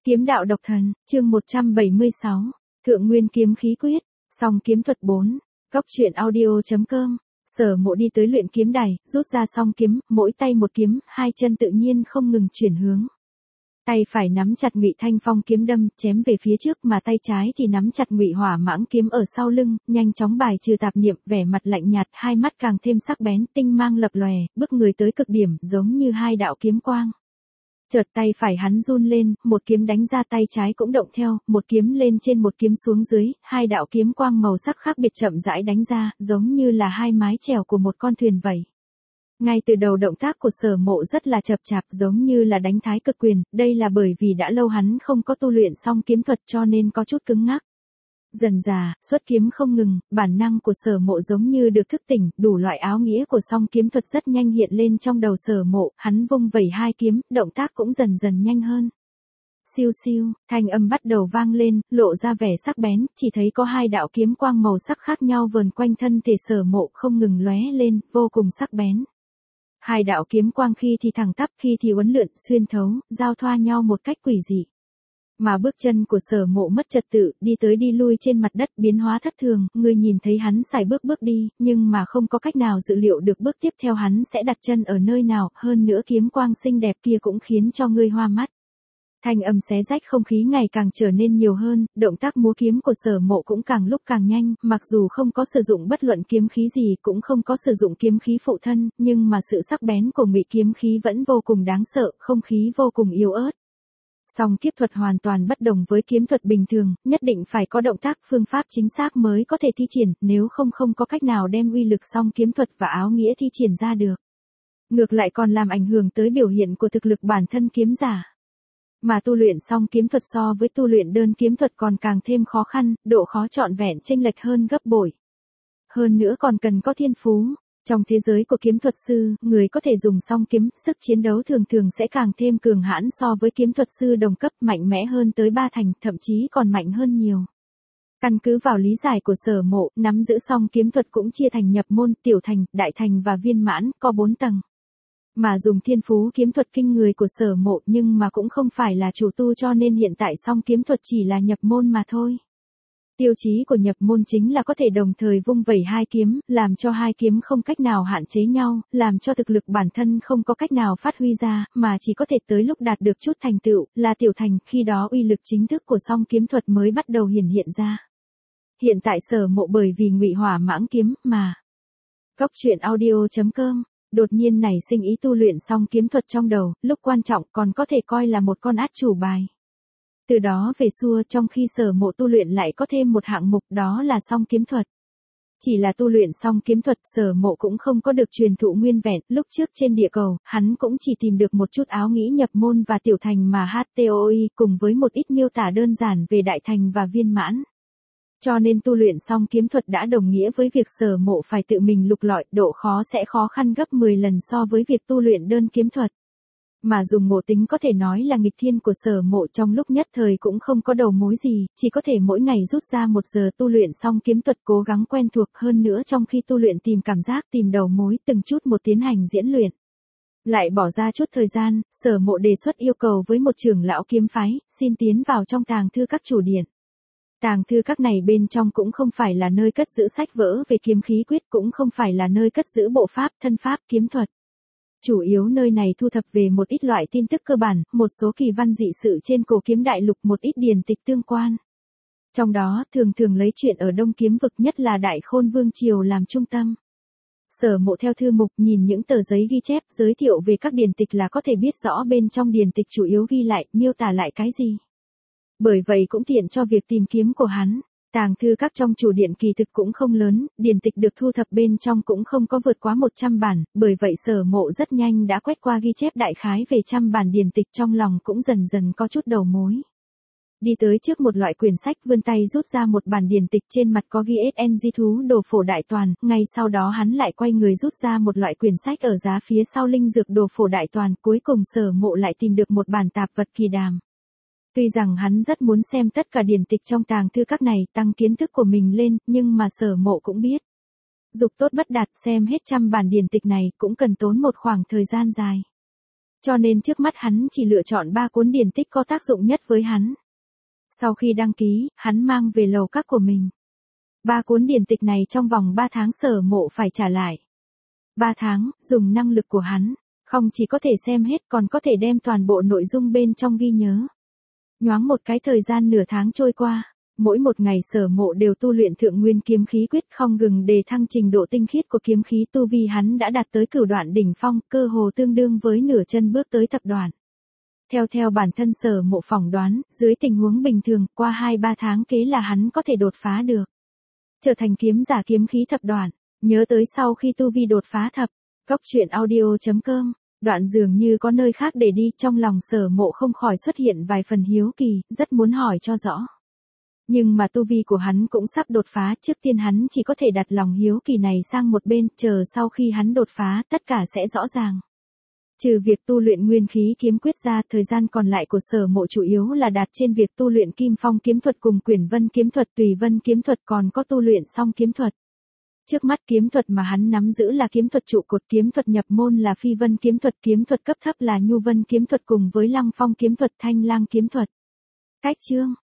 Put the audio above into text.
Kiếm đạo độc thần, chương 176, Thượng Nguyên kiếm khí quyết, song kiếm thuật 4, Cóc truyện audio.com. Sở Mộ đi tới luyện kiếm đài, rút ra song kiếm, mỗi tay một kiếm, hai chân tự nhiên không ngừng chuyển hướng. Tay phải nắm chặt Ngụy Thanh Phong kiếm đâm, chém về phía trước, mà tay trái thì nắm chặt Ngụy Hỏa Mãng kiếm ở sau lưng, nhanh chóng bài trừ tạp niệm, vẻ mặt lạnh nhạt, hai mắt càng thêm sắc bén, tinh mang lập lòe, bức người tới cực điểm, giống như hai đạo kiếm quang. Chợt tay phải hắn run lên, một kiếm đánh ra, tay trái cũng động theo, một kiếm lên trên một kiếm xuống dưới, hai đạo kiếm quang màu sắc khác biệt chậm rãi đánh ra, giống như là hai mái chèo của một con thuyền vậy. Ngay từ đầu động tác của Sở Mộ rất là chậm chạp, giống như là đánh thái cực quyền, đây là bởi vì đã lâu hắn không có tu luyện xong kiếm thuật cho nên có chút cứng ngắc. Dần dà, xuất kiếm không ngừng, bản năng của Sở Mộ giống như được thức tỉnh, đủ loại áo nghĩa của song kiếm thuật rất nhanh hiện lên trong đầu Sở Mộ, hắn vung vẩy hai kiếm, động tác cũng dần dần nhanh hơn. Siêu siêu, thanh âm bắt đầu vang lên, lộ ra vẻ sắc bén, chỉ thấy có hai đạo kiếm quang màu sắc khác nhau vờn quanh thân thể Sở Mộ không ngừng lóe lên, vô cùng sắc bén. Hai đạo kiếm quang khi thì thẳng tắp, khi thì uốn lượn, xuyên thấu, giao thoa nhau một cách quỷ dị. Mà bước chân của Sở Mộ mất trật tự, đi tới đi lui trên mặt đất, biến hóa thất thường, người nhìn thấy hắn sải bước đi, nhưng mà không có cách nào dự liệu được bước tiếp theo hắn sẽ đặt chân ở nơi nào, hơn nữa kiếm quang xinh đẹp kia cũng khiến cho người hoa mắt. Thanh âm xé rách không khí ngày càng trở nên nhiều hơn, động tác múa kiếm của Sở Mộ cũng càng lúc càng nhanh, mặc dù không có sử dụng bất luận kiếm khí gì, cũng không có sử dụng kiếm khí phụ thân, nhưng mà sự sắc bén của Ngụy kiếm khí vẫn vô cùng đáng sợ, không khí vô cùng yếu ớt. Song kiếp thuật hoàn toàn bất đồng với kiếm thuật bình thường, nhất định phải có động tác phương pháp chính xác mới có thể thi triển, nếu không có cách nào đem uy lực song kiếm thuật và áo nghĩa thi triển ra được. Ngược lại còn làm ảnh hưởng tới biểu hiện của thực lực bản thân kiếm giả. Mà tu luyện song kiếm thuật so với tu luyện đơn kiếm thuật còn càng thêm khó khăn, độ khó trọn vẹn chênh lệch hơn gấp bội. Hơn nữa còn cần có thiên phú. Trong thế giới của kiếm thuật sư, người có thể dùng song kiếm, sức chiến đấu thường thường sẽ càng thêm cường hãn so với kiếm thuật sư đồng cấp, mạnh mẽ hơn tới 3 thành, thậm chí còn mạnh hơn nhiều. Căn cứ vào lý giải của Sở Mộ, nắm giữ song kiếm thuật cũng chia thành nhập môn, tiểu thành, đại thành và viên mãn, có 4 tầng. Mà dùng thiên phú kiếm thuật kinh người của Sở Mộ nhưng mà cũng không phải là chủ tu, cho nên hiện tại song kiếm thuật chỉ là nhập môn mà thôi. Tiêu chí của nhập môn chính là có thể đồng thời vung vẩy hai kiếm, làm cho hai kiếm không cách nào hạn chế nhau, làm cho thực lực bản thân không có cách nào phát huy ra, mà chỉ có thể tới lúc đạt được chút thành tựu, là tiểu thành, khi đó uy lực chính thức của song kiếm thuật mới bắt đầu hiển hiện ra. Hiện tại Sở Mộ bởi vì Ngụy Hỏa Mãng kiếm mà Cóc truyện audio.com đột nhiên nảy sinh ý tu luyện song kiếm thuật trong đầu, lúc quan trọng còn có thể coi là một con át chủ bài. Từ đó về xưa, trong khi Sở Mộ tu luyện lại có thêm một hạng mục, đó là song kiếm thuật. Chỉ là tu luyện song kiếm thuật, Sở Mộ cũng không có được truyền thụ nguyên vẹn, lúc trước trên địa cầu, hắn cũng chỉ tìm được một chút áo nghĩ nhập môn và tiểu thành mà HTOI, cùng với một ít miêu tả đơn giản về đại thành và viên mãn. Cho nên tu luyện song kiếm thuật đã đồng nghĩa với việc Sở Mộ phải tự mình lục lọi, độ khó sẽ khó khăn gấp 10 lần so với việc tu luyện đơn kiếm thuật. Mà dùng ngộ tính có thể nói là nghịch thiên của Sở Mộ, trong lúc nhất thời cũng không có đầu mối gì, chỉ có thể mỗi ngày rút ra 1 giờ tu luyện song kiếm thuật, cố gắng quen thuộc, hơn nữa trong khi tu luyện tìm cảm giác, tìm đầu mối, từng chút một tiến hành diễn luyện. Lại bỏ ra chút thời gian, Sở Mộ đề xuất yêu cầu với một trưởng lão kiếm phái, xin tiến vào trong tàng thư các chủ điện. Tàng thư các này bên trong cũng không phải là nơi cất giữ sách vỡ về kiếm khí quyết, cũng không phải là nơi cất giữ bộ pháp, thân pháp, kiếm thuật. Chủ yếu nơi này thu thập về một ít loại tin tức cơ bản, một số kỳ văn dị sự trên cổ kiếm đại lục, một ít điển tịch tương quan. Trong đó, thường lấy chuyện ở Đông Kiếm vực, nhất là Đại Khôn Vương Triều làm trung tâm. Sở Mộ theo thư mục nhìn những tờ giấy ghi chép, giới thiệu về các điển tịch là có thể biết rõ bên trong điển tịch chủ yếu ghi lại, miêu tả lại cái gì. Bởi vậy cũng tiện cho việc tìm kiếm của hắn. Tàng thư các trong chủ điện kỳ thực cũng không lớn, điển tịch được thu thập bên trong cũng không có vượt quá 100 bản, bởi vậy Sở Mộ rất nhanh đã quét qua ghi chép đại khái về trăm bản điển tịch, trong lòng cũng dần dần có chút đầu mối. Đi tới trước một loại quyển sách, vươn tay rút ra một bản điển tịch, trên mặt có ghi SNG thú đồ phổ đại toàn, ngay sau đó hắn lại quay người rút ra một loại quyển sách ở giá phía sau linh dược đồ phổ đại toàn, cuối cùng Sở Mộ lại tìm được một bản tạp vật kỳ đàm. Tuy rằng hắn rất muốn xem tất cả điển tịch trong tàng thư các này, tăng kiến thức của mình lên, nhưng mà Sở Mộ cũng biết. Dục tốt bất đạt, xem hết trăm bản điển tịch này cũng cần tốn một khoảng thời gian dài. Cho nên trước mắt hắn chỉ lựa chọn 3 cuốn điển tích có tác dụng nhất với hắn. Sau khi đăng ký, hắn mang về lầu các của mình. 3 cuốn điển tịch này trong vòng 3 tháng Sở Mộ phải trả lại. 3 tháng, dùng năng lực của hắn, không chỉ có thể xem hết còn có thể đem toàn bộ nội dung bên trong ghi nhớ. Nhoáng một cái thời gian nửa tháng trôi qua, mỗi một ngày Sở Mộ đều tu luyện Thượng Nguyên Kiếm Khí Quyết, không ngừng đề thăng trình độ tinh khiết của kiếm khí, tu vi hắn đã đạt tới Cửu Đoạn đỉnh phong, cơ hồ tương đương với nửa chân bước tới Thập Đoạn. Theo bản thân Sở Mộ phỏng đoán, dưới tình huống bình thường, qua 2-3 tháng kế là hắn có thể đột phá được. Trở thành kiếm giả kiếm khí thập đoạn. Nhớ tới sau khi tu vi đột phá thập, goctruyện.audio.com, đoạn dường như có nơi khác để đi, trong lòng Sở Mộ không khỏi xuất hiện vài phần hiếu kỳ, rất muốn hỏi cho rõ. Nhưng mà tu vi của hắn cũng sắp đột phá, trước tiên hắn chỉ có thể đặt lòng hiếu kỳ này sang một bên, chờ sau khi hắn đột phá, tất cả sẽ rõ ràng. Trừ việc tu luyện Nguyên Khí Kiếm Quyết ra, thời gian còn lại của Sở Mộ chủ yếu là đặt trên việc tu luyện Kim Phong kiếm thuật cùng Quyển Vân kiếm thuật, Tùy Vân kiếm thuật, còn có tu luyện Song kiếm thuật. Trước mắt kiếm thuật mà hắn nắm giữ là kiếm thuật trụ cột, kiếm thuật nhập môn là Phi Vân kiếm thuật, kiếm thuật cấp thấp là Nhu Vân kiếm thuật cùng với Lăng Phong kiếm thuật, Thanh Lang kiếm thuật. Cách chương